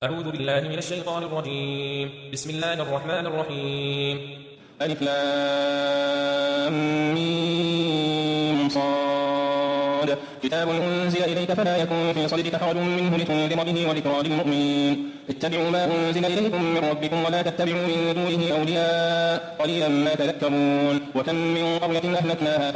أعوذ بالله من الشيطان الرجيم. بسم الله الرحمن الرحيم. ألف لام ميم صاد كتاب أنزل إليك فلا يكن في صدرك حرج منه لتنذر به وذكرى للمؤمنين. اتبعوا ما أنزل إليكم من ربكم ولا تتبعوا من دونه أولياء قليلا ما تذكرون. وكم من قرية أهلكناها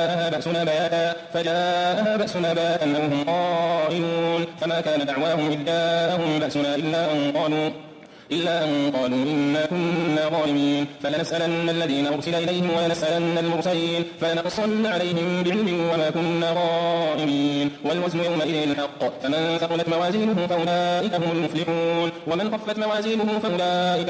فجاءها بأسنا بياتا أو هم قائلون فما كان دعواهم إذ جاءهم بأسنا إلا أن قالوا إنا كنا ظالمين. فلنسألن الذين أرسل إليهم ولنسألن المرسلين فلنقصن عليهم بعلم وما كنا غائبين. والوزن يومئذ الحق فمن ثقلت موازينه فأولئك هم المفلحون ومن خفت موازينه فأولئك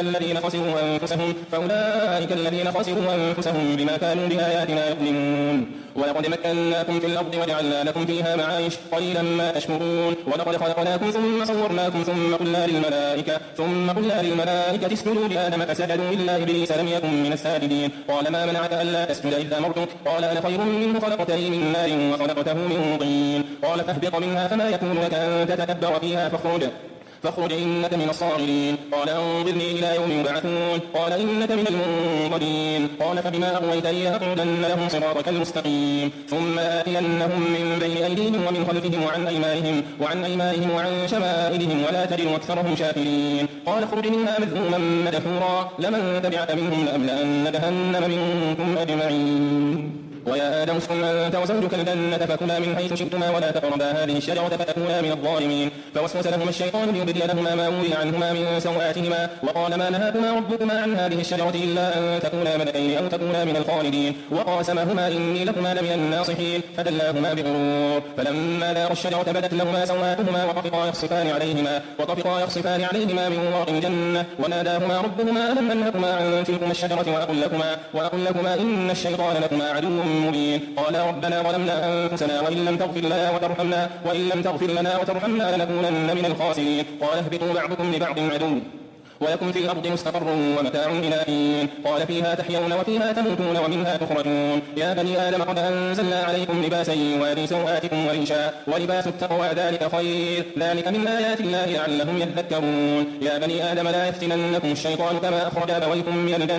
الذين خسروا أنفسهم بما كانوا بآياتنا يظلمون. ولقد مكناكم في الأرض وجعلنا لكم فيها معايش قليلا ما تشكرون. ولقد خلقناكم ثم صورناكم ثم قلنا للملائكة اسجدوا لآدم فسجدوا إلا إبليس لم يكن من الساجدين. قال ما منعك ألا تسجد إذ أمرتك قال أنا خير منه خلقتني من نار وخلقته من طين. قال فاهبط منها فما يكون لك أن تتكبر فيها فاخرج إنك من الصاغرين. قال انظرني إلى يوم يبعثون قال إنك من المنظرين. قال فبما أغويتني لأقعدن لهم صراطك المستقيم ثم آتينهم من بين أيديهم ومن خلفهم وعن أيمانهم وعن شمائلهم ولا تجد أكثرهم شاكرين. قال اخرج منها مذءوما مدحورا لمن تبعك منهم لأملأن جهنم منكم أجمعين. ويا آدم اسكن أنت وزوجك الجنة فكلا من حيث شئتما ولا تقربا هذه الشجرة فتكونا من الظالمين. فوسوس لهما الشيطان ليبدي لهما ما وري عنهما من سوآتهما وقال ما نهاكما ربكما عن هذه الشجرة إلا أن تكونا ملكين أو تكونا من الخالدين. وقاسمهما إني لكما لمن الناصحين فدلاهما بغرور. فلما ذاقا الشجرة بدت لهما سوآتهما وطفقا يخصفان عليهما من ورق الجنة. وناداهما ربهما ألم أنهكما عن تلكما الشجرة وأقل لكما إن الشيطان لكما عدو مبين. قال ربنا ظلمنا أنفسنا وإن لم تغفر لنا وترحمنا لنكونن من الخاسرين. قال اهبطوا بعضكم لبعض عدو ولكم في الأرض مستقر ومتاع إلى حين. قال فيها تحيون وفيها تموتون ومنها تخرجون. يا بني آدم قد أنزلنا عليكم لباسا يواري سوآتكم وريشا ولباس التقوى ذلك خير ذلك من آيات الله لعلهم يذكرون. يا بني آدم لا يفتننكم الشيطان كما أخرج أبويكم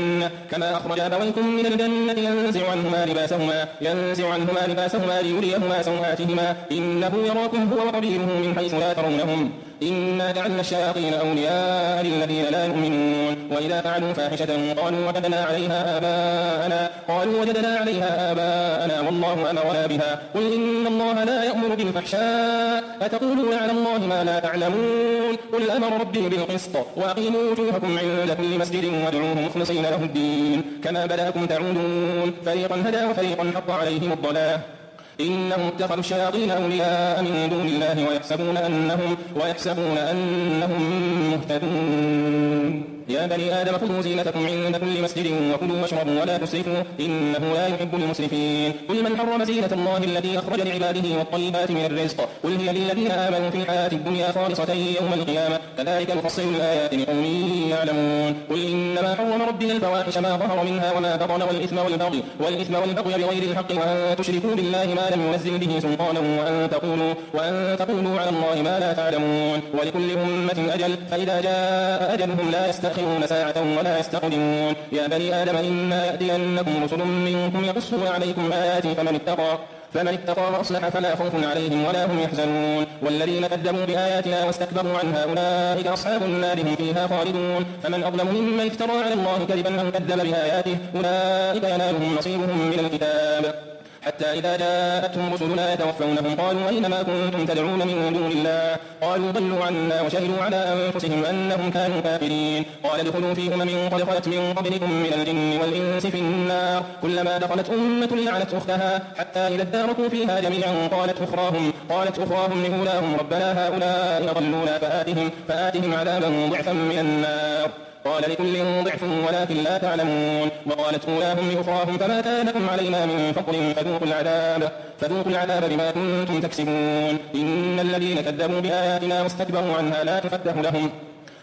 من الجنة ينزع عنهما لباسهما ليريهما سوآتهما إنه يراكم هو وقبيله من حيث لا ترونهم إنا جعلنا الشياطين أولياء للذين لا يؤمنون. وإذا فعلوا فاحشة قالوا وجدنا عليها آباءنا والله أمرنا بها قل إن الله لا يأمر بالفحشاء أتقولون على الله ما لا تعلمون. قل أمر ربي بالقسط وأقيموا وجوهكم عند كل مسجد وادعوه مخلصين له الدين كما بدأكم تعودون. فريقا هدى وفريقا حق عليهم الضلالة إنهم اتخذوا الشياطين أولياء من دون الله ويحسبون أنهم مهتدون. يا بني آدم خذوا زينتكم عند كل مسجد وكلوا واشربوا ولا تسرفوا إنه لا يحب المسرفين. قل من حرم زينة الله التي أخرج لعباده والطيبات من الرزق قل هي للذين آمنوا في الحياة الدنيا خالصة يوم القيامة كذلك نفصل الآيات لقوم يعلمون. قل إنما حرم ربي الفواحش ما ظهر منها وما بطن والإثم والبغي بغير الحق وأن تشركوا بالله ما لم ينزل به سلطانا وأن تقولوا على الله ما لا تعلمون. ولكل أمة أجل فإذا جاء أجلهم لا يستأخرون ساعة ولا يستقدمون. يا بني آدم إنا يأتينكم رسل منكم يقصون عليكم آياتي فمن اتقى وأصلح فلا خوف عليهم ولا هم يحزنون. والذين كذبوا بآياتنا واستكبروا عنها أولئك أصحاب النار هم فيها خالدون. فمن أظلم ممن افترى على الله كذبا أو كذب بآياته أولئك ينالهم نصيبهم من الكتاب حتى إذا جاءتهم رسلنا يتوفونهم قالوا أينما كنتم تدعون من دون الله قالوا ضلوا عنا وشهدوا على أنفسهم أنهم كانوا كافرين. قال ادخلوا في قد خلت من قبلكم من الجن والإنس في النار كلما دخلت أمة لعنت أختها حتى إذا اداركوا فيها جميعا قالت أخراهم لأولاهم ربنا هؤلاء أضلونا فآتهم عذابا ضعفا من النار قال لكل ضعف ولكن لا تعلمون. وقالت أولاهم لأخراهم فما كان لكم علينا من فضل فذوقوا العذاب بما كنتم تكسبون. إن الذين كذبوا بآياتنا واستكبروا عنها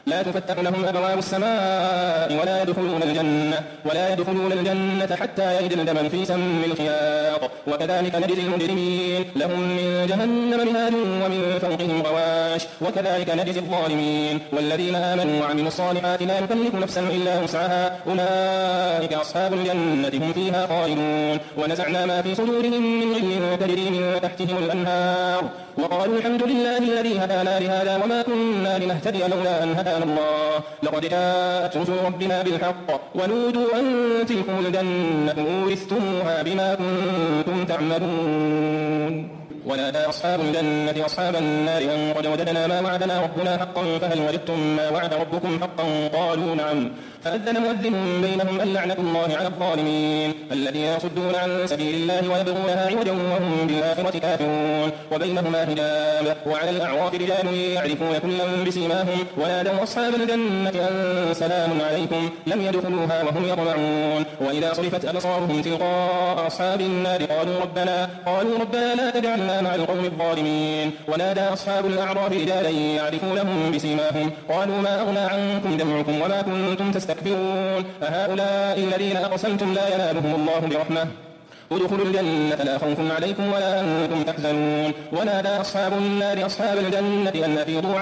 لا تفتح لهم أبواب السماء ولا يدخلون الجنة حتى يلج الجمل في سم الخياط وكذلك نجزي المجرمين لهم من جهنم مهاد ومن فوقهم غواش وكذلك نجزي الظالمين والذين آمنوا وعملوا الصالحات لا نكلف نفسا إلا وسعها أولئك أصحاب الجنة هم فيها خالدون ونزعنا ما في صدورهم من غل تجري من تحتهم الأنهار وقالوا الحمد لله الذي هدانا لهذا وما كنا لنهتدي لولا أن هدانا الله لقد جاءت رسل ربنا بالحق ونودوا أن تلكم الجنة أورثتموها بما كنتم تعملون ونادى أصحاب الجنة أصحاب النار أن قد وجدنا ما وعدنا ربنا حقا فهل وجدتم ما وعد ربكم حقا قالوا نعم فأذن مؤذن بينهم اللعنة الله على الظالمين الذين يصدون عن سبيل الله ويبغونها عوجا وهم بالآخرة كافرون وبينهما حجاب وعلى الأعراف رجال يعرفون كلا بسيماهم ونادوا أصحاب الجنة أن سلام عليكم لم يدخلوها وهم يطمعون وإذا صرفت أبصارهم تلقاء أصحاب النار قالوا ربنا لا تجعلنا مع القوم الظالمين ونادى أصحاب الأعراف رجالا يعرفونهم بسيماهم قالوا ما أغنى عنكم جمعكم وما كنتم تستكبرون أهؤلاء الذين أقسمتم لا ينالهم الله برحمة ادخلوا الجنة لا خوف عليكم ولا أنتم تحزنون ونادى أصحاب النار أصحاب الجنة أن أفيضوا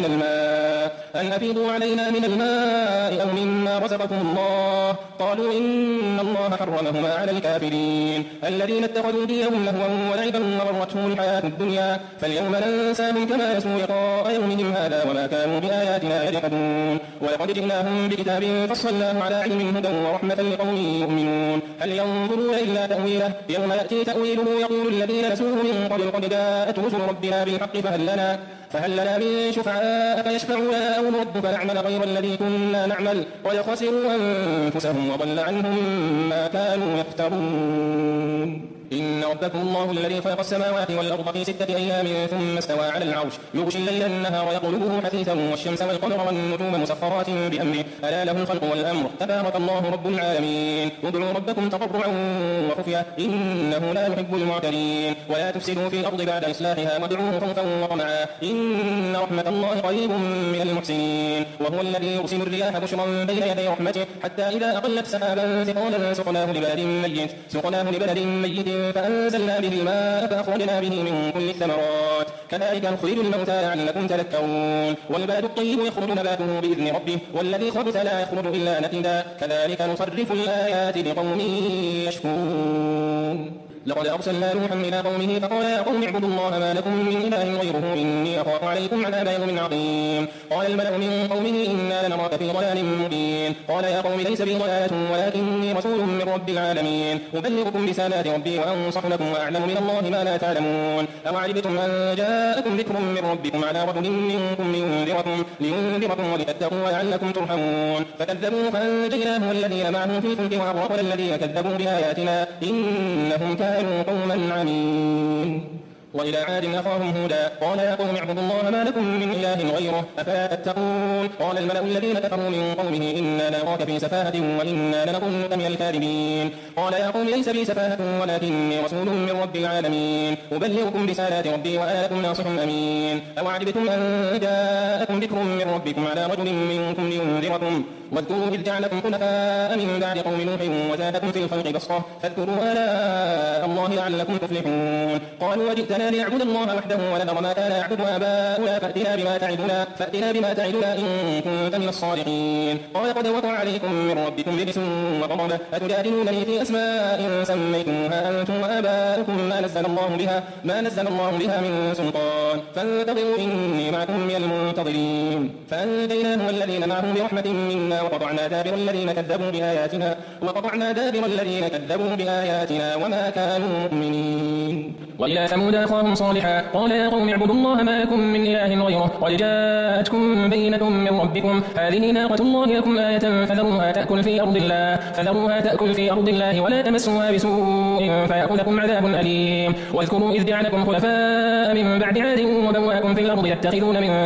علينا من الماء أو مما رزقكم الله قالوا إن الله حرمهما على الكافرين الذين اتخذوا دينهم لهوا ولعبا وغرتهم الحياة الدنيا فاليوم ننساهم كما نسوا لقاء يومهم هذا وما كانوا بآياتنا يجحدون ولقد جئناهم بكتاب فصلناه على علم هدى ورحمة لقوم يؤمنون هل ينظرون إلا تأويله يوم يأتي تأويله يقول الذين نسوه من قبل قد جاءت رسل ربنا بالحق فهل لنا من شفعاء فيشفعوا لنا أو نرد فنعمل غير الذي كنا نعمل قد خسروا أنفسهم وضل عنهم ما كانوا يفترون إن ربكم الله الذي خلق السماوات والأرض في 6 أيام ثم استوى على العرش يغشي الليل النهار يطلبه حثيثا والشمس والقمر والنجوم مسخرات بأمره ألا له الخلق والأمر تبارك الله رب العالمين ادعوا ربكم تضرعا وخفيا إنه لا يحب المعتدين ولا تفسدوا في الأرض بعد إصلاحها وادعوه خوفا وطمعا إن رحمة الله قريب من المحسنين وهو الذي يرسل الرياح بشرا بين يدي رحمته حتى إذا أقلت سحابا ثقالا سقناه لبلد ميت فأنزلنا به الماء فأخرجنا به من كل الثمرات كذلك نخرج الموتى لعلكم تذكرون والبلد الطيب يخرج نباته بإذن ربه والذي خبث لا يخرج إلا نكدا كذلك نصرف الآيات لقوم يشكرون لقد أرسلنا نوحا إلى قومه فقال يا قوم اعبدوا الله ما لكم من إله غيره إني أخاف عليكم عذاب يوم عظيم قال الملأ من قومه إنا لنراك في ضلال مبين قال يا قوم ليس بي ضلالة ولكني رسول من رب العالمين أبلغكم رسالات ربي وأنصح لكم وأعلم من الله ما لا تعلمون أوعجبتم أن جاءكم ذكر من ربكم على رجل منكم لينذركم ولتتقوا ولعلكم ترحمون فكذبوه فأنجيناه والذين معه في الفلك وأغرقنا الذين كذبوا بآياتنا إنهم كانوا قوما عمين وإلى عاد أخاهم هودا قال يا قوم اعبدوا الله ما لكم من إله غيره أفلا تتقون قال الملأ الذين كفروا من قومه إنا نراك في سفاهة وإنا لنظنك من الكاذبين قال يا قوم ليس بي سفاهة ولكني رسول من رب العالمين أبلغكم رسالات ربي وأنا لكم ناصح أمين أوعجبتم أن جاءكم ذكر من ربكم على رجل منكم لينذركم واذكروا إذ جعلكم خلفاء من بعد قوم نوح وزادكم في الخلق بسطة فاذكروا آلاء الله لعلكم تفلحون قالوا وجئتنا لنعبد الله وحده ونذر ما كان يعبد آباؤنا فأتنا بما تعدنا إن كنت من الصادقين قال قد وقع عليكم من ربكم رجس وغضب أتجادلونني في أسماء سميتموها أنتم وآباؤكم ما نزل الله بها من سلطان فانتظروا إني معكم من المنتظرين فأنجيناه والذين معه برحمة منا وقطعنا دابر الذين كذبوا بآياتنا وما كانوا مؤمنين وإلى ثمود أخاهم صالحا قال يا قوم اعبدوا الله ما لكم من إله غيره قد جاءتكم بينة من ربكم هذه ناقة الله لكم آية فذروها تأكل في أرض الله ولا تمسوها بسوء فيأخذكم عذاب أليم واذكروا إذ جعلكم خلفاء من بعد عاد وبوأكم في الأرض تتخذون من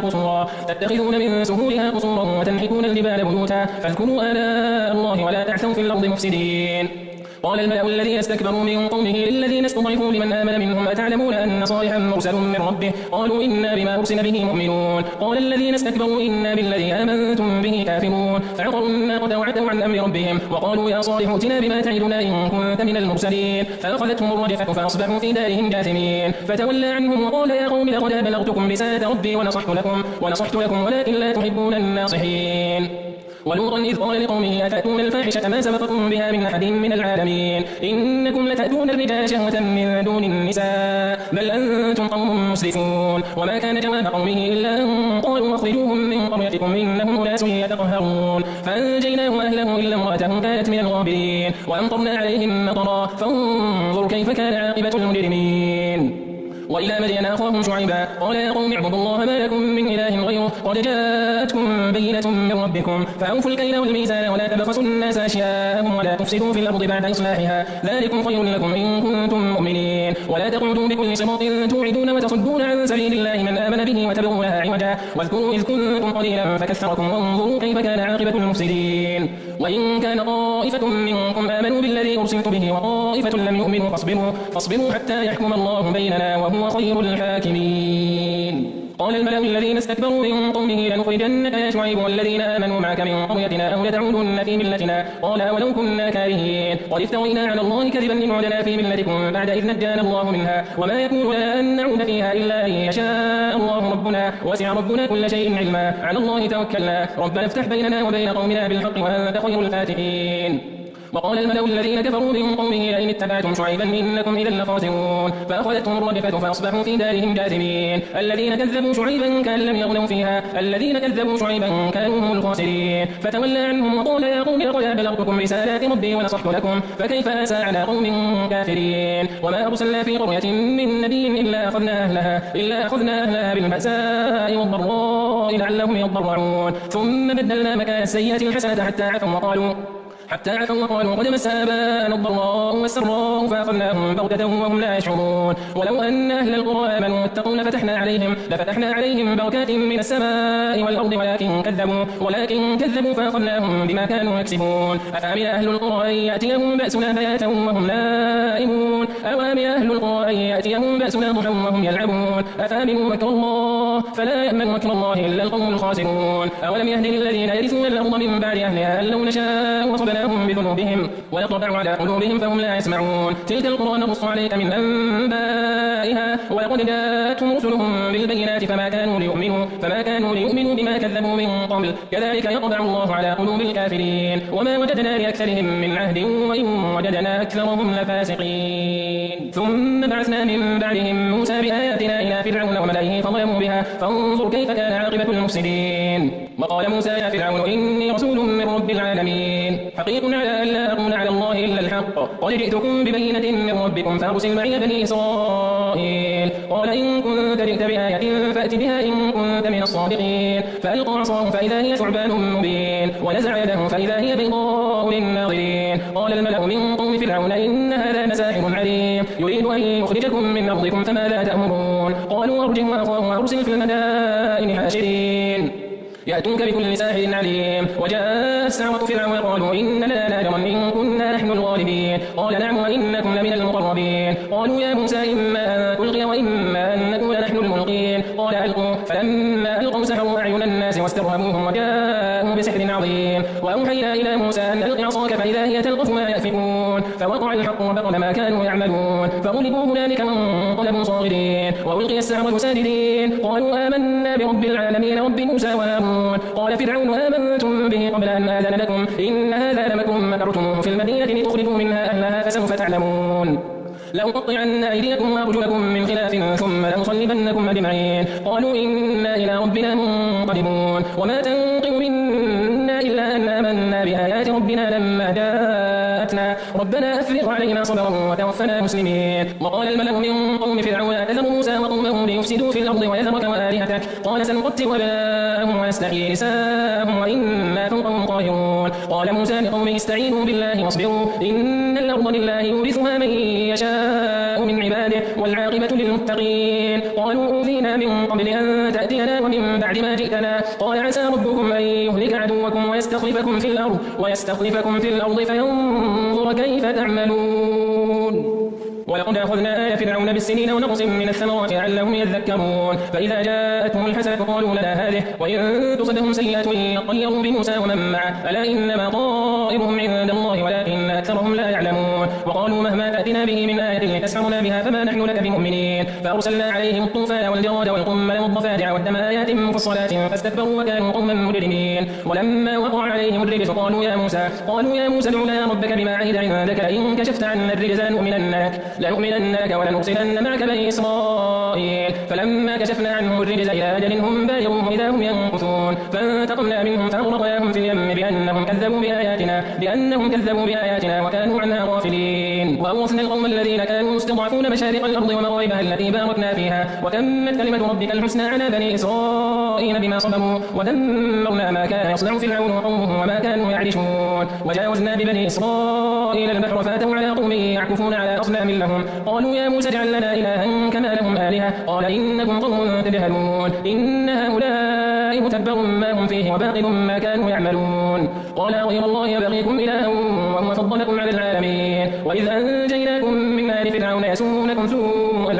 سهولها قصورا وتنحتون الجبال بيوتا فاذكروا آلاء الله ولا تعثوا في الأرض مفسدين قال الملأ الذين استكبروا من قومه للذين استضعفوا لمن آمن منهم أتعلمون أن صالحا مرسل من ربه قالوا إنا بما أرسل به مؤمنون قال الذين استكبروا إنا بالذي آمنتم به كافرون فعقروا الناقة وعتوا عن أمر ربهم وقالوا يا صالح ائتنا بما تعدنا إن كنت من المرسلين فأخذتهم الرجفة فأصبحوا في دارهم جاثمين فتولى عنهم وقال يا قوم لقد بلغتكم رسالة ربي ونصحت لكم ولكن لا تحبون الناصحين ولوطا إذ قال لقومه أتأتون الفاحشة ما سبقكم بها من أحد من العالمين إنكم لتأتون الرجال شهوة من دون النساء بل أنتم قوم مسرفون وما كان جواب قومه إلا أن قالوا أخرجوهم من قريتكم إنهم أناس يتطهرون فأنجيناه وأهله إلا امرأته كانت من الغابرين وأمطرنا عليهم مطرا فانظروا كيف كان عاقبة المجرمين وإلى مدين أخاهم شعيبا قال يا قوم اعبدوا الله ما لكم من إله غيره قد جاءتكم بينة من ربكم فأوفوا الكيل والميزان ولا تبخسوا الناس أشياءهم ولا تفسدوا في الأرض بعد إصلاحها ذلكم خير لكم إن كنتم مؤمنين ولا تقعدوا بكل صراط توعدون وتصدون عن سبيل الله من آمن به وتبغونها عوجا واذكروا إذ كنتم قليلا فكثركم وانظروا كيف كان عاقبة المفسدين وإن كان طائفة منكم آمنوا بالذي أرسلت به وطائفة لم يؤمنوا فاصبروا حتى يحكم الله بيننا وهو خير الحاكمين قال الملأ الذين استكبروا من قومه لنخرجنك يا شعيب والذين آمنوا معك من قريتنا أو لتعودن في ملتنا قال ولو كنا كارهين قد افترينا على الله كذبا إن عدنا في ملتكم بعد إذ نجانا الله منها وما يكون لنا أن نعود فيها إلا أن يشاء الله ربنا وسع ربنا كل شيء علما على الله توكلنا ربنا افتح بيننا وبين قومنا بالحق وأنت خير الفاتحين وقال الملأ الذين كفروا من قومه لئن اتبعتم شعيبا إنكم إذا لخاسرون فأخذتهم الرجفة فأصبحوا في دارهم جاثمين الذين كذبوا شعيبا كأن لم يغنوا فيها الذين كذبوا شعيبا كانوا هم الخاسرين فتولى عنهم وقال يا قوم لقد بلغتكم رسالات ربي ونصحت لكم فكيف آسى على قوم كافرين وما أرسلنا في قرية من نبي إلا أخذنا أهلها بالبأساء والضراء لعلهم يضرعون ثم بدلنا مكان السيئة الحسنة حتى عفوا وقالوا قد مس آباءنا الضراء والسراء فأخذناهم بغتة وهم لا يشعرون ولو أن أهل القرى آمنوا واتقوا لفتحنا عليهم بركات من السماء والأرض ولكن كذبوا فأخذناهم بما كانوا يكسبون أفأمن أهل القرى أن يأتيهم بأسنا بياتا وهم نائمون أو أمن أهل القرى أن يأتيهم بأسنا ضحى وهم يلعبون أفأمنوا مكر الله فلا يأمن مكر الله إلا القوم الخاسرون أولم يهد للذين يرثون الأرض من بعد أهلها أن لو نشاء وصبناهم بذنوبهم ونطبع على قلوبهم فهم لا يسمعون تلك القرى نقص عليك من أنبائها ولقد جاءتهم رسلهم بالبينات فما كانوا ليؤمنوا بما كذبوا من قبل كذلك يطبع الله على قلوب الكافرين وما وجدنا لأكثرهم من عهد وإن وجدنا أكثرهم لفاسقين ثم بعثنا من بعدهم موسى بآياتنا إلى فرعون وملئه فظلموا بها فانظر كيف كان عاقبة المفسدين وقال موسى يا فرعون إني رسول من رب العالمين حقيق على أن لا أقول على الله إلا الحق قد جئتكم ببينة من ربكم فأرسل معي بني إسرائيل قال إن كنت جئت بآية فأت بها إن كنت من الصادقين فألقى عصاه فإذا هي ثعبان مبين ونزع يده فإذا هي بيضاء للناظرين قال الملأ من قوم فرعون إن هذا لساحر عليم يريد أن يخرجكم من أرضكم فماذا تأمرون قالوا أرجه وأخاه وأرسل في المدائن حاشرين يأتوك بكل ساحر عليم وجاء السحرة فرعون قالوا إن لنا لأجرا إن كنا نحن الغالبين قال نعم وإنكم لمن المقربين قالوا يا موسى إما أن تلقي وإما أن نكون نحن الملقين قال ألقوا فلما ألقوا سحروا أعين الناس واسترهبوهم وجاءوا بسحر عظيم وأوحينا إلى موسى أن ألق عصاك فإذا هي تلقف ما يأفكون فوقع الحق وبطل ما كانوا يعملون فغلبوا هنالك وانقلبوا صاغرين وألقي السحرة ساجدين قالوا آمنا برب العالمين رب موسى وهارون قال فرعون آمنتم به قبل أن آذن لكم إن هذا لمكم مكرتم في المدينة لتخرجوا منها أهلها فسوف تعلمون لأقطعن أيديكم وأرجلكم من خلاف ثم لأصلبنكم أجمعين قالوا إنا إلى ربنا منقلبون وما تنقم منا إلا أن آمنا بآيات ربنا لما جاءتنا ربنا أفرغ علينا صبرا وتوفنا مسلمين وقال الملأ من قوم فرعون أتذر موسى وقومه ليفسدوا في الأرض ويذرك وآلهتك قال سنقتل أبناءهم ونستحيي نساءهم وإنا فوقهم قاهرون قال موسى لقومه استعينوا بالله واصبروا إن الأرض لله يورثها من يشاء من عباده والعاقبة للمتقين قالوا أوذينا من قبل أن تأتينا ومن بعد ما جئتنا قال عسى ربكم أن يهلك عدوكم ويستخلفكم في الأرض فينظر فانظر كيف تعملون. ولقد أخذنا آل فرعون بالسنين ونقص من الثمرات لعلهم يذكرون. فإذا جاءتهم الحسنة قالوا لنا هذه وإن تصبهم سيئة يطيروا بموسى ومن معه ألا إنما طائرهم عند الله ولكن أكثرهم لا يعلمون. وقالوا مهما تأتنا به من آية لتسحرنا بها فما نحن لك بمؤمنين. فأرسلنا عليهم الطوفان والجراد والقمل والضفادع والدم آيات مفصلات فاستكبروا وكانوا قوما مجرمين. ولما وقع عليهم الرجس قالوا يا موسى ادع لنا ربك بما عهد عندك لئن كشفت عنا الرجز لنؤمنن لك ولنرسلن معك بني إسرائيل. فلما كشفنا عنهم الرجز إلى أجل هم بالغوه إذا هم ينكثون فانتقمنا منهم فأغرقناهم في اليم بأنهم كذبوا بآياتنا وكانوا عنها غافلين. وأورثنا القوم الذين كانوا يستضعفون مشارق الأرض ومغاربها التي باركنا فيها وتمت كلمة ربك الحسنى على بني إسرائيل بما صبروا ودمرنا ما كان يصنع فرعون وقومه وما كانوا يعرشون. وجاوزنا ببني إسرائيل البحر فأتوا على قوم يعكفون على أصنام لهم قالوا يا موسى اجعل لنا إلها كما لهم آلهة قال إنكم قوم تجهلون إن هؤلاء متبر ما هم فيه وباطل ما كانوا يعملون. قال غير الله يبغيكم إلها وهو فضلكم على العالمين. وإذ أنجيناكم من آل فرعون يسومونكم سوء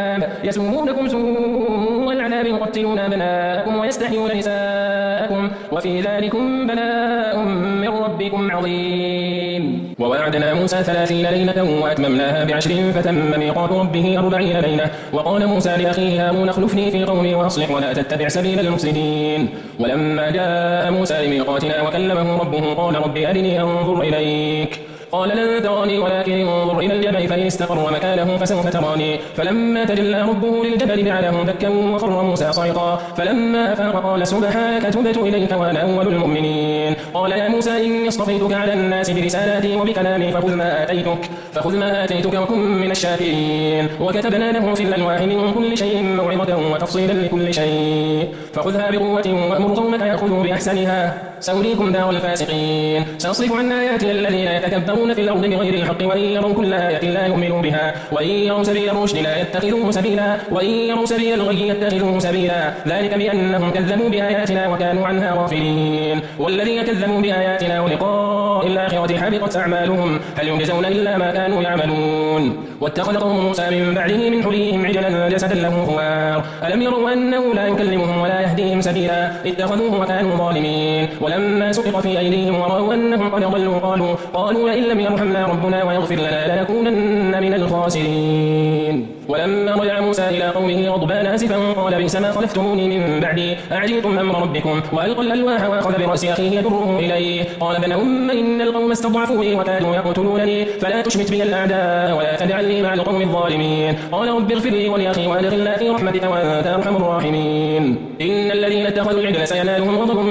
العذاب يقتلون أبناءكم ويستحيون نساءكم وفي ذلكم بلاء من ربكم عظيم. ووعدنا موسى 30 ليلة وأتممناها ب10 فتم ميقات ربه 40 ليلة. وقال موسى لأخيه هارون اخلفني في قومي وأصلح ولا تتبع سبيل المفسدين. ولما جاء موسى لميقاتنا وكلمه ربه قال رب أرني أنظر إليك قال لن تراني ولكن انظر إلى الجبل فإن استقر مكانه فسوف تراني. فلما تجلى ربه للجبل جعله دكا وخر موسى صعقا فلما أفاق قال سبحانك تبت إليك وأنا أول المؤمنين. قال يا موسى إني اصطفيتك على الناس برسالاتي وبكلامي فخذ ما آتيتك وكن من الشاكرين. وكتبنا له في الألواح من كل شيء موعظة وتفصيلا لكل شيء فخذها بقوة وأمر قومك يأخذوا بأحسنها سأريكم دار الفاسقين. سأصرف عن آياتي الذين يتكبرون في الأرض بغير الحق وإن يروا كل آية لا يؤمنوا بها وإن يروا سبيل الرشد لا يتخذوه سبيلا وإن يروا سبيل الغي يتخذوه سبيلا ذلك بأنهم كذبوا بآياتنا وكانوا عنها غافلين. والذين كذبوا بآياتنا ولقاء الآخرة حبطت أعمالهم هل يجزون إلا ما كانوا يعملون. واتخذ قوم موسى من بعده من حليهم عجلا جسدا له خوار ألم يروا أنه لا يكلمهم ولا يهديهم سبيلا اتخذوه وكانوا ظالمين. ولما سقط في أيديهم ورأوا أنهم قد ضلوا قالوا لئن لم يرحمنا ربنا ويغفر لنا لنكونن من الخاسرين. ولما رجع موسى إلى قومه غضبان آسفا قال بئس ما خلفتموني من بعدي أعجلتم أمر ربكم وألقى الألواح وأخذ برأس أخيه يجره إليه قال ابن أم إن القوم استضعفوني وكادوا يقتلونني فلا تشمت بي الأعداء ولا تجعلني مع القوم الظالمين. قال رب اغفر لي ولأخي وأدخلنا في رحمتك وأنت أرحم الراحمين. إن الذين اتخذوا العجل سينالهم غضب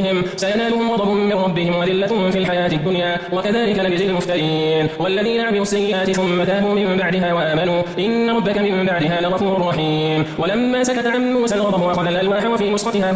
من ربهم وذلة في الحياة الدنيا وكذلك نجزي المفترين. والذين عملوا السيئات ثم تابوا من بعدها وآمنوا إن ربك من بعدها لغفور رحيم. ولما سكت عن موسى الغضب وأخذ الألواح وفي نسختها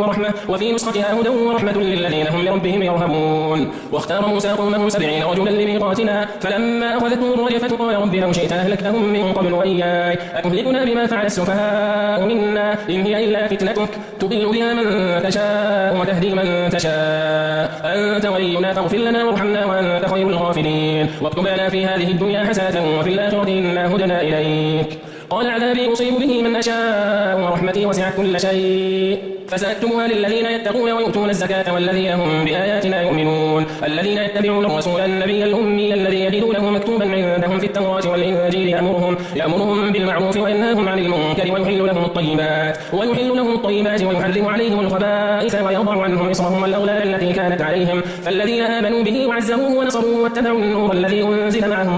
هدى ورحمة للذين هم لربهم يرهبون. واختار موسى قومه 70 رجلا لميقاتنا فلما أخذتهم الرجفة قال رب لو شئت أهلكتهم من قبل وإياي أتهلكنا بما فعل السفهاء منا إن هي إلا فتنتك تضل بها من تشاء وتهدي من تشاء أنت ولينا فاغفر لنا وارحمنا وأنت خير الغافرين. واكتب لنا في هذه الدنيا حسنة وفي الآخرة إنا هدنا إليك. قال عذابي أصيب به من أشاء ورحمتي وسعت كل شيء فسأكتبها للذين يتقون ويؤتون الزكاة والذين هم بآياتنا يؤمنون. الذين يتبعون الرسول النبي الأمي الذي يجدونه مكتوبا عندهم في التوراة والإنجيل يأمرهم بالمعروف وينهاهم عن المنكر ويحل لهم الطيبات ويحرم عليهم الخبائث ويضع عنهم إصرهم والأغلال التي كانت عليهم. فالذين آمنوا به وعزروه ونصروه واتبعوا النور الذي أنزل معه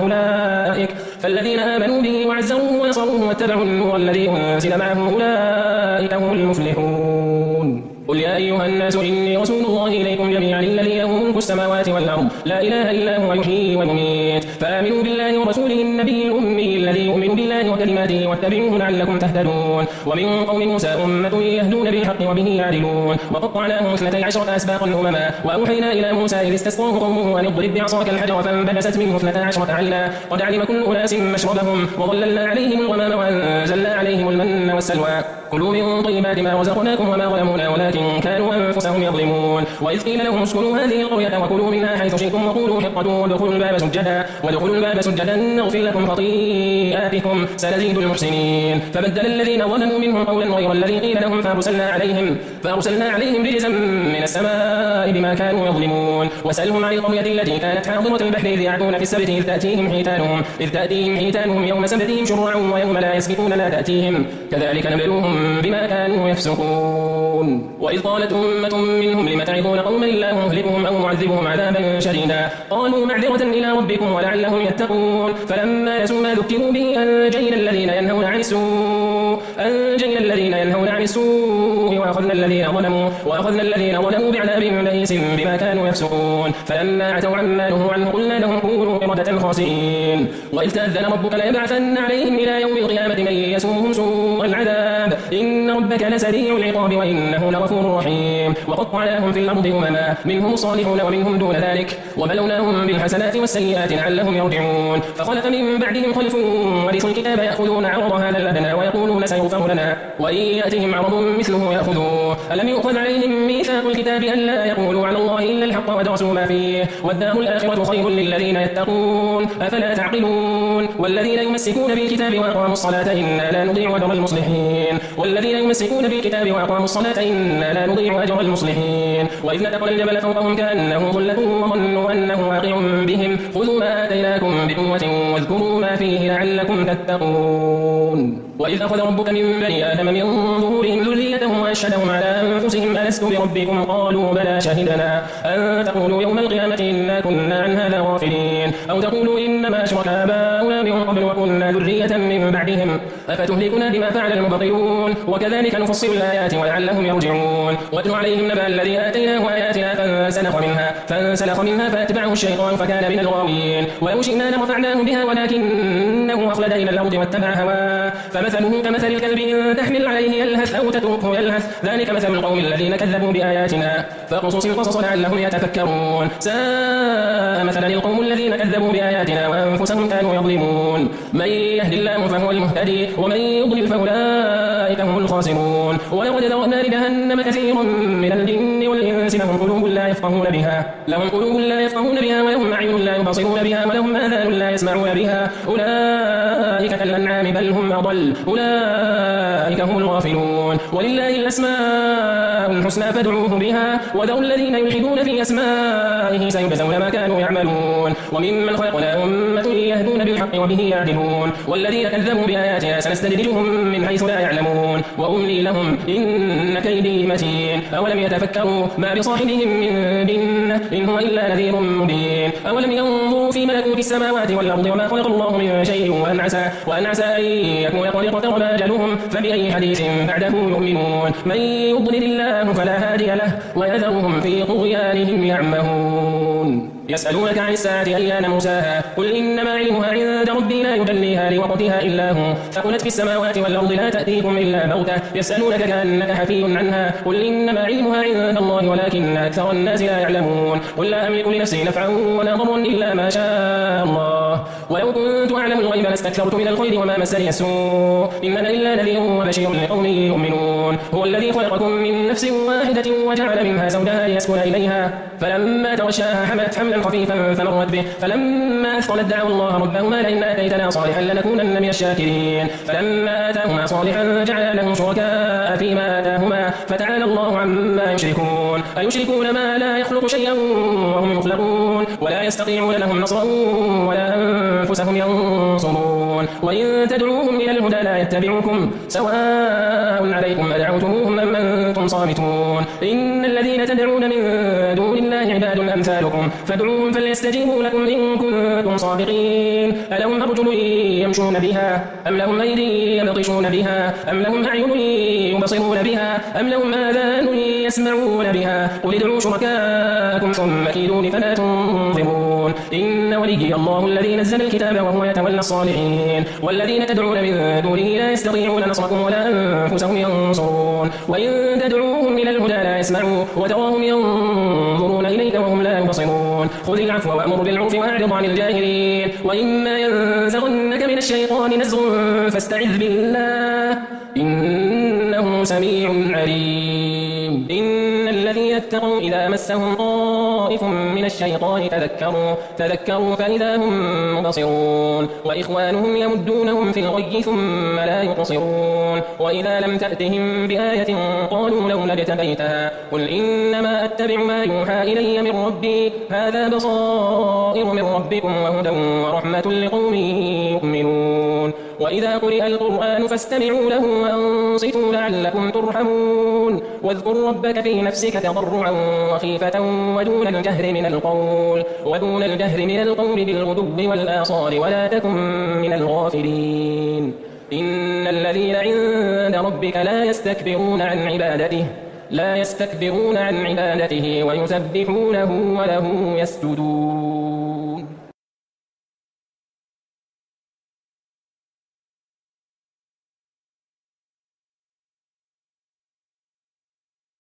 أولئك هم المفلحون. قل يا أيها الناس إني رسول الله إليكم جميعا الذي له ملك السماوات والأرض لا إله إلا هو يحيي ويميت فآمنوا بالله ورسوله النبي الأمي الذي يؤمن بالله وكلماته واتبعوه لعلكم تهتدون. ومن قوم موسى أمة يهدون بالحق وبه يعدلون. وقطعناهم 12 أسباطا أمما وأوحينا إلى موسى إذ استسقاه قومه أن اضرب بعصاك الحجر فانبجست منه 12 عينا قد علم كل أناس مشربهم وظللنا عليهم الغمام وأنزلنا عليهم المن والسلوى كلوا من طيبات ما رزقناكم وما ظلمونا ولكن كانوا وأنفسهم يظلمون. وإذ قيل لهم اسكنوا هذه القرية وكلوا منها حيث شئتم وقولوا حطة وادخلوا الباب سجدا نغفر لكم خطيئاتكم سنزيد المحسنين. فبدل الذين ظلموا منهم قولا غير الذي قيل لهم فأرسلنا عليهم رجزا من السماء بما كانوا يظلمون. وسألهم عن القرية التي كانت حاضرة البحر إذ يعدون في السبت إذ تأتيهم حيتانهم يوم سبتهم شرعا ويوم لا يسبتون لا تأتيهم كذلك نبلوهم بما كانوا يفسقون. وإذ قالت أمة منهم لم تعظون قوما الله مهلكهم أو معذبهم عذابا شديدا قالوا معذرة إلى ربكم ولعلهم يتقون. فلما نسوا ما ذكروا به أنجينا الذين ينهون عن السوء وأخذنا الذين ظلموا بعذاب بئيس بما كانوا يفسقون. فلما عتوا عما نهوا عنه قلنا لهم كونوا قردة خاسئين. وإذ تأذن ربك ليبعثن عليهم إلى يوم القيامة من يسومهم سوء العذاب إن ربك لسريع العقاب وإنه لغفور رحيم. وقطعناهم في الأرض أمما منهم صالحون ومنهم دون ذلك وبلوناهم بالحسنات والسيئات لعلهم يرجعون. فخلف من بعدهم خلف ورثوا الكتاب يأخذون عرض هذا الأدنى ويقولون سيغفر لنا وإن يأتهم عرض مثله يأخذوه. ألم يؤخذ عليهم ميثاق الكتاب ألا يقولوا على الله إلا الحق ودرسوا ما فيه والدار الآخرة خير للذين يتقون أفلا تعقلون. والذين يمسكون بالكتاب وأقاموا الصلاة إنا لا نضيع أجر المصلحين. وإذ نتقل الجبل فوقهم كأنه ظلة وظنوا أنه واقع بهم خذوا ما آتيناكم بقوة واذكروا ما فيه لعلكم تتقون. وإذ أخذ ربك من بني آدم من ظهورهم ذريتهم وأشهدهم على أنفسهم ألست بربكم قالوا بلى شهدنا أن تقولوا يوم القيامة إنا كنا عن هذا غافلين أو تقولوا إنما أشرك آباؤنا من قبل وكنا ذرية من بعدهم أفتهلكنا بما فعل المبطلون وكذلك نفصل الآيات ولعلهم يرجعون. واتل عليهم نبأ الذي آتيناه آياتنا فانسلخ منها فأتبعه الشيطان فكان من الغاوين. ولو شئنا لرفعناه بها ولكنه أخلد إلى الأرض واتبع هواه فمثله كمثل الكلب إن تحمل عليه يلهث أو تتركه يلهث ذلك مثل القوم الذين كذبوا بآياتنا فاقصص القصص لعلهم يتفكرون. ساء مثلا القوم الذين كذبوا بآياتنا وأنفسهم كانوا يظلمون. من يهد الله فهو المهتدي ومن يضلل فأولئك هم الخاسرون. ولقد ذرأنا لجهنم كثيرا من الجن والإنس لهم قلوب لا يفقهون بها ولهم أعين لا يبصرون بها ولهم آذان لا يسمعون بها أولئك كالأنعام بل هم أضل أولئك هم الغافلون. ولله الأسماء الحسنى فادعوه بها وذروا الذين يلحدون في أسمائه سيجزون ما كانوا يعملون. وممن خلقنا أمة يهدون بالحق وبه يعدلون. والذين كذبوا بآياتنا سنستدرجهم من حيث لا يعلمون وأملي لهم إن كيدي متين. أولم يتفكروا ما بصاحبهم من جنة إن هو إلا نذير مبين. أولم ينظروا في ملكوت السماوات والأرض وما خلق الله من شيء وأن عسى أن يكون قد اقترب أجلهم فبأي حديث بعده يؤمنون. من يضلل الله فلا هادي له ويذرهم في طغيانهم يعمهون. يسألونك عن الساعة أيان مرساها قل إنما علمها عند ربي لا يجليها لوقتها إلا هو ثقلت في السماوات والأرض لا تأتيكم إلا بغتة يسألونك كأنك حفي عنها قل إنما علمها عند الله ولكن أكثر الناس لا يعلمون. قل لا أملك لنفسي نفعا ولا ضرا إلا ما شاء الله ولو كنت أعلم الغيب لاستكثرت من الخير وما مسني السوء إن أنا إلا نذير وبشير لقوم يؤمنون. هو الذي خلقكم من نفس واحدة وجعل منها زوجها ليسكن إليها فلما تغشاها حملت حملا خفيفا فمرت به فلما أثقلت دعوا الله ربهما لئن آتيتنا صالحا لنكونن من الشاكرين. فلما آتاهما صالحا جعل له شركاء فيما آتاهما فتعالى الله عما يشركون. أيشركون ما لا يخلق شيئا وهم يخلقون ولا يستطيعون لهم نصرا ولا أنفسهم ينصرون. وإن تدعوهم إلى الهدى لا يتبعوكم سواء عليكم أدعوتموهم أم أنتم صامتون. إن الذين تدعون من دون الله عباد أمثالكم فادعوهم فليستجيبوا لكم إن كنتم صادقين. ألهم أرجل يمشون بها أم لهم أيدي يبطشون بها أم لهم أعين يبصرون بها أم لهم آذان يسمعون بها قل ادعوا شركاءكم ثم كيدون فلا تنظرون. إن وليي الله الذي نزل الكتاب وهو يتولى الصالحين. والذين تدعون من دونه لا يستطيعون نصركم ولا أنفسهم ينصرون. وإن تدعوهم إلى الهدى لا يسمعوا وتراهم ينظرون إليك وهم لا يبصرون. خذ العفو وأمر بالعرف وأعرض عن الجاهلين. وإما ينزغنك من الشيطان نزغ فاستعذ بالله إنه سميع عليم. إن الذين اتقوا إذا مسهم طائف من الشيطان تذكروا فإذا هم مبصرون وإخوانهم يمدونهم في الغي ثم لا يقصرون وإذا لم تأتهم بآية قالوا لولا اجتبيتها قل إنما أتبع ما يوحى إلي من ربي هذا بصائر من ربكم وهدى ورحمة لقوم يؤمنون وإذا قرئ القرآن فاستمعوا له وأنصتوا لعلكم ترحمون واذكر ربك في نفسك تضرعا وخيفة ودون الجهر من القول بالغدو والآصال ولا تكن من الغافلين إن الذين عند ربك لا يستكبرون عن عبادته ويسبحونه وله يسجدون